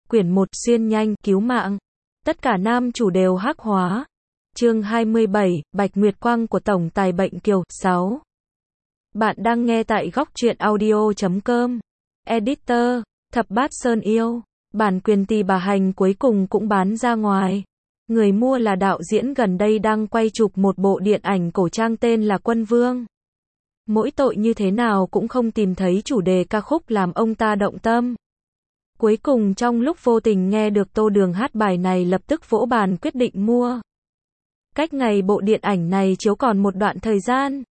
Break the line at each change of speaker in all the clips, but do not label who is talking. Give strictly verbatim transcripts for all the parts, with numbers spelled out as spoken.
Quyển một xuyên nhanh, cứu mạng. Tất cả nam chủ đều hắc hóa. Chương hai mươi bảy, Bạch Nguyệt Quang của Tổng Tài Bệnh Kiều. sáu. Bạn đang nghe tại góc truyện audio chấm com. Editor, Thập Bát Sơn Yêu. Bản quyền Tỳ Bà Hành cuối cùng cũng bán ra ngoài. Người mua là đạo diễn gần đây đang quay chụp một bộ điện ảnh cổ trang tên là Quân Vương. Mỗi tội như thế nào cũng không tìm thấy chủ đề ca khúc làm ông ta động tâm. Cuối cùng trong lúc vô tình nghe được Tô Đường hát bài này lập tức vỗ bàn quyết định mua. Cách ngày bộ điện ảnh này chiếu còn một đoạn thời gian.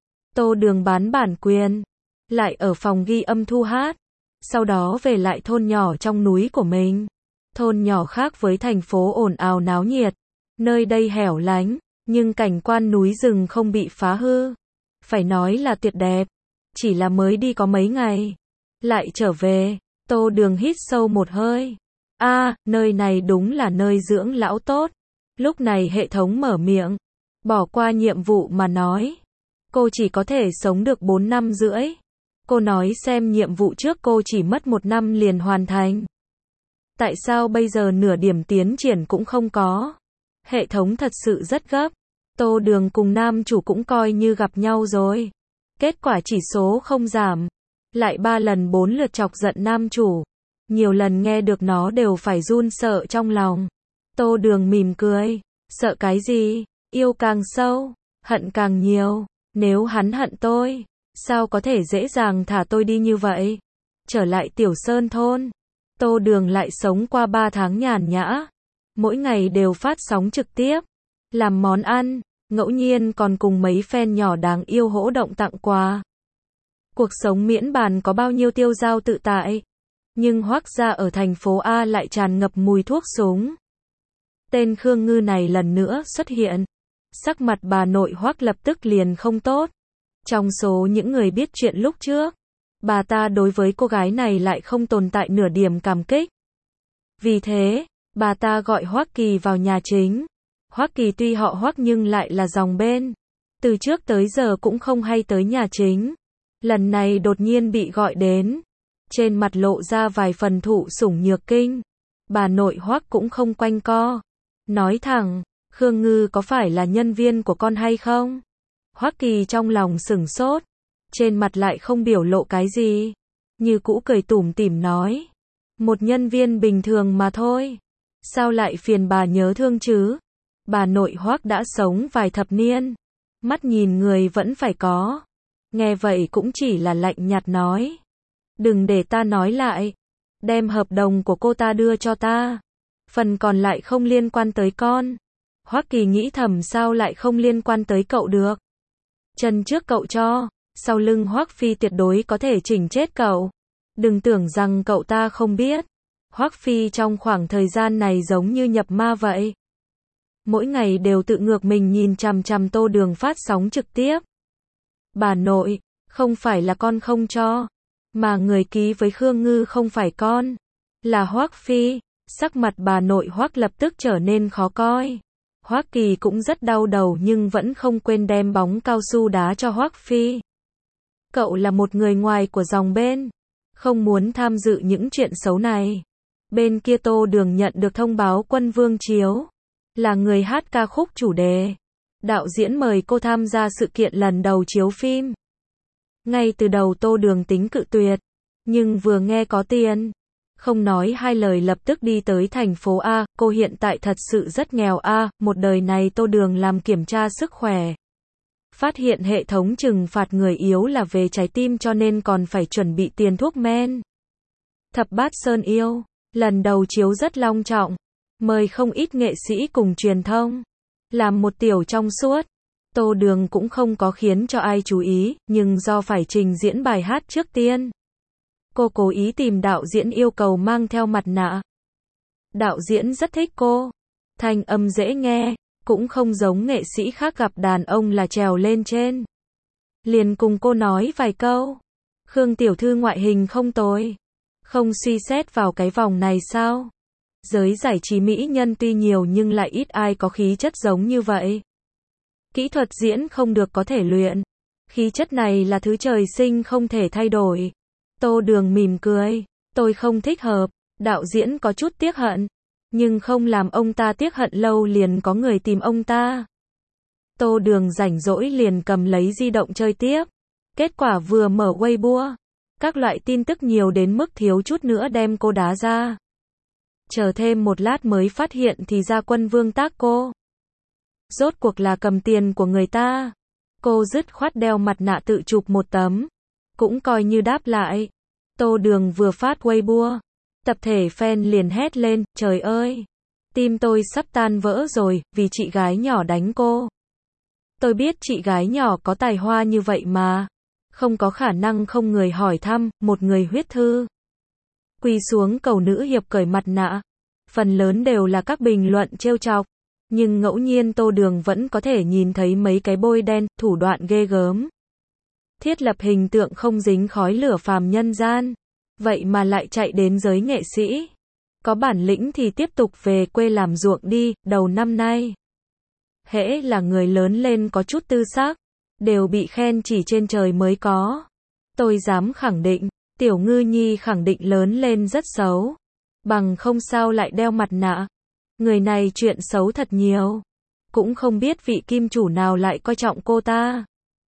Tô Đường bán bản quyền, lại ở phòng ghi âm thu hát, sau đó về lại thôn nhỏ trong núi của mình. Thôn nhỏ khác với thành phố ồn ào náo nhiệt, nơi đây hẻo lánh, nhưng cảnh quan núi rừng không bị phá hư. Phải nói là tuyệt đẹp, chỉ là mới đi có mấy ngày, lại trở về. Tô Đường hít sâu một hơi. A, à, nơi này đúng là nơi dưỡng lão tốt. Lúc này hệ thống mở miệng, bỏ qua nhiệm vụ mà nói. Cô chỉ có thể sống được bốn năm rưỡi. Cô nói xem nhiệm vụ trước cô chỉ mất một năm liền hoàn thành. Tại sao bây giờ nửa điểm tiến triển cũng không có? Hệ thống thật sự rất gấp. Tô Đường cùng nam chủ cũng coi như gặp nhau rồi. Kết quả chỉ số không giảm. Lại ba lần bốn lượt chọc giận nam chủ. Nhiều lần nghe được nó đều phải run sợ trong lòng. Tô Đường mỉm cười. Sợ cái gì? Yêu càng sâu, hận càng nhiều. Nếu hắn hận tôi, sao có thể dễ dàng thả tôi đi như vậy? Trở lại Tiểu Sơn thôn, Tô Đường lại sống qua ba tháng nhàn nhã. Mỗi ngày đều phát sóng trực tiếp, làm món ăn, ngẫu nhiên còn cùng mấy fan nhỏ đáng yêu hỗ động tặng quà. Cuộc sống miễn bàn có bao nhiêu tiêu dao tự tại. Nhưng Hoắc gia ở thành phố A lại tràn ngập mùi thuốc súng. Tên Khương Ngư này lần nữa xuất hiện. Sắc mặt bà nội Hoắc lập tức liền không tốt. Trong số những người biết chuyện lúc trước, bà ta đối với cô gái này lại không tồn tại nửa điểm cảm kích. Vì thế, bà ta gọi Hoắc Kỳ vào nhà chính. Hoắc Kỳ tuy họ Hoắc nhưng lại là dòng bên. Từ trước tới giờ cũng không hay tới nhà chính. Lần này đột nhiên bị gọi đến. Trên mặt lộ ra vài phần thụ sủng nhược kinh. Bà nội Hoắc cũng không quanh co. Nói thẳng, Khương Ngư có phải là nhân viên của con hay không? Hoắc Kỳ trong lòng sửng sốt. Trên mặt lại không biểu lộ cái gì. Như cũ cười tủm tỉm nói. Một nhân viên bình thường mà thôi. Sao lại phiền bà nhớ thương chứ? Bà nội Hoắc đã sống vài thập niên. Mắt nhìn người vẫn phải có. Nghe vậy cũng chỉ là lạnh nhạt nói. Đừng để ta nói lại. Đem hợp đồng của cô ta đưa cho ta. Phần còn lại không liên quan tới con. Hoắc Kỳ nghĩ thầm sao lại không liên quan tới cậu được. Chân trước cậu cho, sau lưng Hoắc Phi tuyệt đối có thể chỉnh chết cậu. Đừng tưởng rằng cậu ta không biết. Hoắc Phi trong khoảng thời gian này giống như nhập ma vậy. Mỗi ngày đều tự ngược mình nhìn chằm chằm Tô Đường phát sóng trực tiếp. Bà nội, không phải là con không cho, mà người ký với Khương Ngư không phải con, là Hoắc Phi. Sắc mặt bà nội Hoắc lập tức trở nên khó coi. Hoắc Kỳ cũng rất đau đầu nhưng vẫn không quên đem bóng cao su đá cho Hoắc Phi. Cậu là một người ngoài của dòng bên, không muốn tham dự những chuyện xấu này. Bên kia Tô Đường nhận được thông báo Quân Vương chiếu, là người hát ca khúc chủ đề. Đạo diễn mời cô tham gia sự kiện lần đầu chiếu phim. Ngay từ đầu Tô Đường tính cự tuyệt, nhưng vừa nghe có tiền, không nói hai lời lập tức đi tới thành phố A. Cô hiện tại thật sự rất nghèo A. Một đời này Tô Đường làm kiểm tra sức khỏe. Phát hiện hệ thống trừng phạt người yếu là về trái tim cho nên còn phải chuẩn bị tiền thuốc men. Thập Bát Sơn Yêu, lần đầu chiếu rất long trọng. Mời không ít nghệ sĩ cùng truyền thông. Làm một tiểu trong suốt. Tô Đường cũng không có khiến cho ai chú ý, nhưng do phải trình diễn bài hát trước tiên. Cô cố ý tìm đạo diễn yêu cầu mang theo mặt nạ. Đạo diễn rất thích cô. Thanh âm dễ nghe, cũng không giống nghệ sĩ khác gặp đàn ông là trèo lên trên. Liền cùng cô nói vài câu. Khương tiểu thư ngoại hình không tồi. Không suy xét vào cái vòng này sao? Giới giải trí mỹ nhân tuy nhiều nhưng lại ít ai có khí chất giống như vậy. Kỹ thuật diễn không được có thể luyện. Khí chất này là thứ trời sinh không thể thay đổi. Tô Đường mỉm cười. Tôi không thích hợp. Đạo diễn có chút tiếc hận, nhưng không làm ông ta tiếc hận lâu liền có người tìm ông ta. Tô Đường rảnh rỗi liền cầm lấy di động chơi tiếp. Kết quả vừa mở Weibo, các loại tin tức nhiều đến mức thiếu chút nữa đem cô đá ra. Chờ thêm một lát mới phát hiện thì ra Quân Vương tác cô. Rốt cuộc là cầm tiền của người ta. Cô dứt khoát đeo mặt nạ tự chụp một tấm. Cũng coi như đáp lại. Tô Đường vừa phát Weibo, tập thể fan liền hét lên, trời ơi! Tim tôi sắp tan vỡ rồi, vì chị gái nhỏ đánh cô. Tôi biết chị gái nhỏ có tài hoa như vậy mà. Không có khả năng không người hỏi thăm, một người huyết thư. Quỳ xuống cầu nữ hiệp cởi mặt nạ. Phần lớn đều là các bình luận trêu chọc. Nhưng ngẫu nhiên Tô Đường vẫn có thể nhìn thấy mấy cái bôi đen, thủ đoạn ghê gớm. Thiết lập hình tượng không dính khói lửa phàm nhân gian. Vậy mà lại chạy đến giới nghệ sĩ. Có bản lĩnh thì tiếp tục về quê làm ruộng đi, đầu năm nay. Hễ là người lớn lên có chút tư sắc, đều bị khen chỉ trên trời mới có. Tôi dám khẳng định, Tiểu Ngư Nhi khẳng định lớn lên rất xấu. Bằng không sao lại đeo mặt nạ. Người này chuyện xấu thật nhiều. Cũng không biết vị kim chủ nào lại coi trọng cô ta.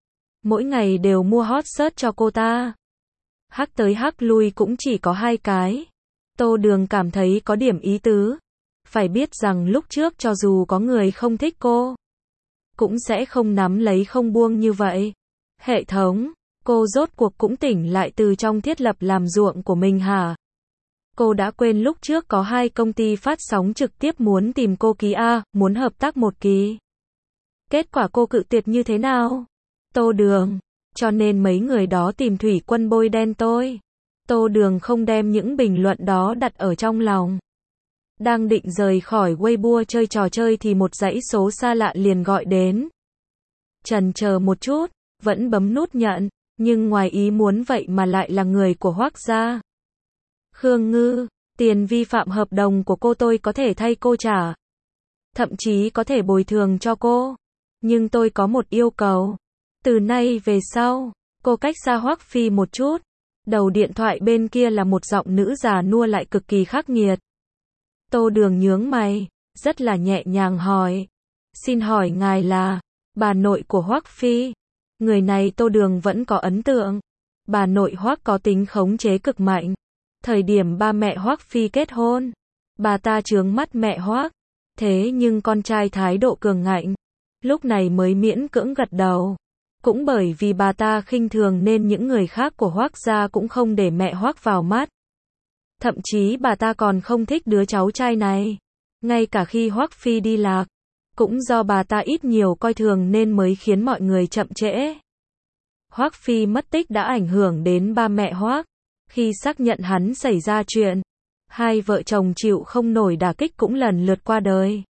Mỗi ngày đều mua hot search cho cô ta. Hắc tới hắc lui cũng chỉ có hai cái. Tô Đường cảm thấy có điểm ý tứ. Phải biết rằng lúc trước cho dù có người không thích cô, cũng sẽ không nắm lấy không buông như vậy. Hệ thống, cô rốt cuộc cũng tỉnh lại từ trong thiết lập làm ruộng của mình hả? Cô đã quên lúc trước có hai công ty phát sóng trực tiếp muốn tìm cô ký A, muốn hợp tác một kỳ. Kết quả cô cự tuyệt như thế nào? Tô Đường, cho nên mấy người đó tìm Thủy Quân bôi đen tôi. Tô Đường không đem những bình luận đó đặt ở trong lòng. Đang định rời khỏi Weibo chơi trò chơi thì một dãy số xa lạ liền gọi đến. Chần chờ một chút, vẫn bấm nút nhận, nhưng ngoài ý muốn vậy mà lại là người của Hoắc gia. Khương Ngư, tiền vi phạm hợp đồng của cô tôi có thể thay cô trả. Thậm chí có thể bồi thường cho cô. Nhưng tôi có một yêu cầu. Từ nay về sau, cô cách xa Hoắc Phi một chút. Đầu điện thoại bên kia là một giọng nữ già nua lại cực kỳ khắc nghiệt. Tô Đường nhướng mày, rất là nhẹ nhàng hỏi. Xin hỏi ngài là bà nội của Hoắc Phi? Người này Tô Đường vẫn có ấn tượng. Bà nội Hoắc có tính khống chế cực mạnh. Thời điểm ba mẹ Hoắc Phi kết hôn, bà ta chướng mắt mẹ Hoắc. Thế nhưng con trai thái độ cường ngạnh. Lúc này mới miễn cưỡng gật đầu. Cũng bởi vì bà ta khinh thường nên những người khác của Hoắc gia cũng không để mẹ Hoắc vào mắt. Thậm chí bà ta còn không thích đứa cháu trai này. Ngay cả khi Hoắc Phi đi lạc, cũng do bà ta ít nhiều coi thường nên mới khiến mọi người chậm trễ. Hoắc Phi mất tích đã ảnh hưởng đến ba mẹ Hoắc. Khi xác nhận hắn xảy ra chuyện, hai vợ chồng chịu không nổi đả kích cũng lần lượt qua đời.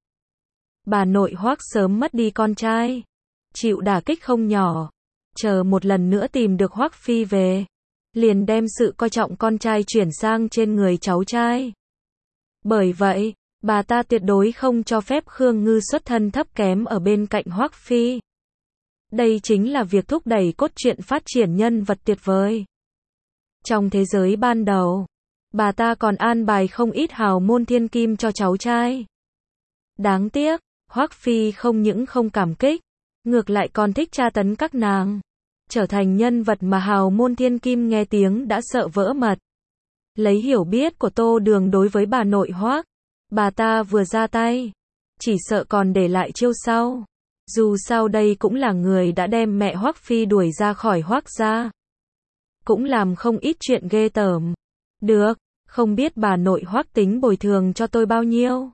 Bà nội Hoắc sớm mất đi con trai, chịu đả kích không nhỏ. Chờ một lần nữa tìm được Hoắc Phi về, liền đem sự coi trọng con trai chuyển sang trên người cháu trai. Bởi vậy, bà ta tuyệt đối không cho phép Khương Ngư xuất thân thấp kém ở bên cạnh Hoắc Phi. Đây chính là việc thúc đẩy cốt truyện phát triển nhân vật tuyệt vời. Trong thế giới ban đầu, bà ta còn an bài không ít hào môn thiên kim cho cháu trai. Đáng tiếc, Hoắc Phi không những không cảm kích, ngược lại còn thích tra tấn các nàng. Trở thành nhân vật mà hào môn thiên kim nghe tiếng đã sợ vỡ mật. Lấy hiểu biết của Tô Đường đối với bà nội Hoắc, bà ta vừa ra tay, chỉ sợ còn để lại chiêu sau. Dù sao đây cũng là người đã đem mẹ Hoắc Phi đuổi ra khỏi Hoắc gia. Cũng làm không ít chuyện ghê tởm. Được, không biết bà nội Hoắc tính bồi thường cho tôi bao nhiêu?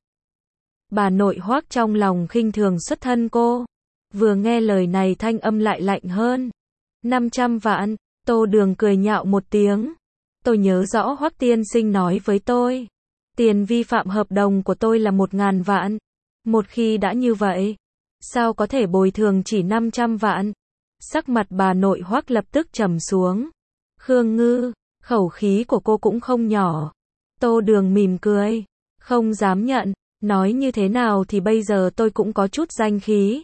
Bà nội Hoắc trong lòng khinh thường xuất thân cô. Vừa nghe lời này thanh âm lại lạnh hơn. năm trăm vạn, Tô Đường cười nhạo một tiếng. Tôi nhớ rõ Hoắc tiên sinh nói với tôi. Tiền vi phạm hợp đồng của tôi là một ngàn vạn. Một khi đã như vậy, sao có thể bồi thường chỉ năm trăm vạn? Sắc mặt bà nội Hoắc lập tức trầm xuống. Khương Ngư, khẩu khí của cô cũng không nhỏ. Tô Đường mỉm cười. Không dám nhận, nói như thế nào thì bây giờ tôi cũng có chút danh khí.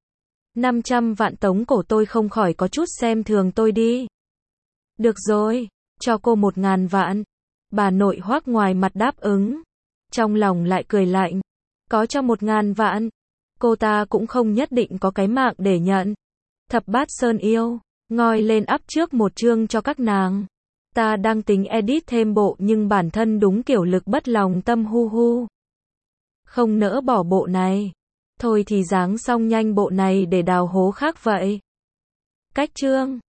năm trăm vạn tống cổ tôi không khỏi có chút xem thường tôi đi. Được rồi, cho cô một ngàn vạn. Bà nội Hoắc ngoài mặt đáp ứng, trong lòng lại cười lạnh. Có cho một ngàn vạn, cô ta cũng không nhất định có cái mạng để nhận. Thập bát sơn yêu, ngoi lên up trước một chương cho các nàng. Ta đang tính edit thêm bộ nhưng bản thân đúng kiểu lực bất lòng tâm hu hu. Không nỡ bỏ bộ này. Thôi thì dáng xong nhanh bộ này để đào hố khác vậy. Cách chương